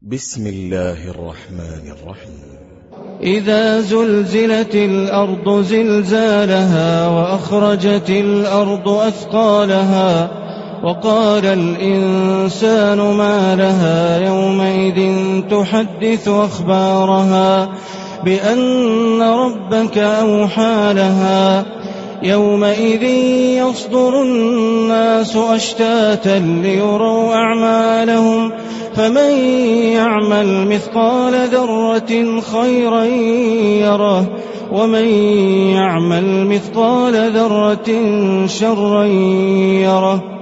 بسم الله الرحمن الرحيم. إذا زلزلت الأرض زلزالها وأخرجت الأرض أثقالها وقال الإنسان ما لها يومئذ تحدث أخبارها بأن ربك أوحى لها يومئذ يصدر الناس أشتاتا ليروا أعمالهم فمن يعمل مثقال ذرة خيرا يره ومن يعمل مثقال ذرة شرا يره.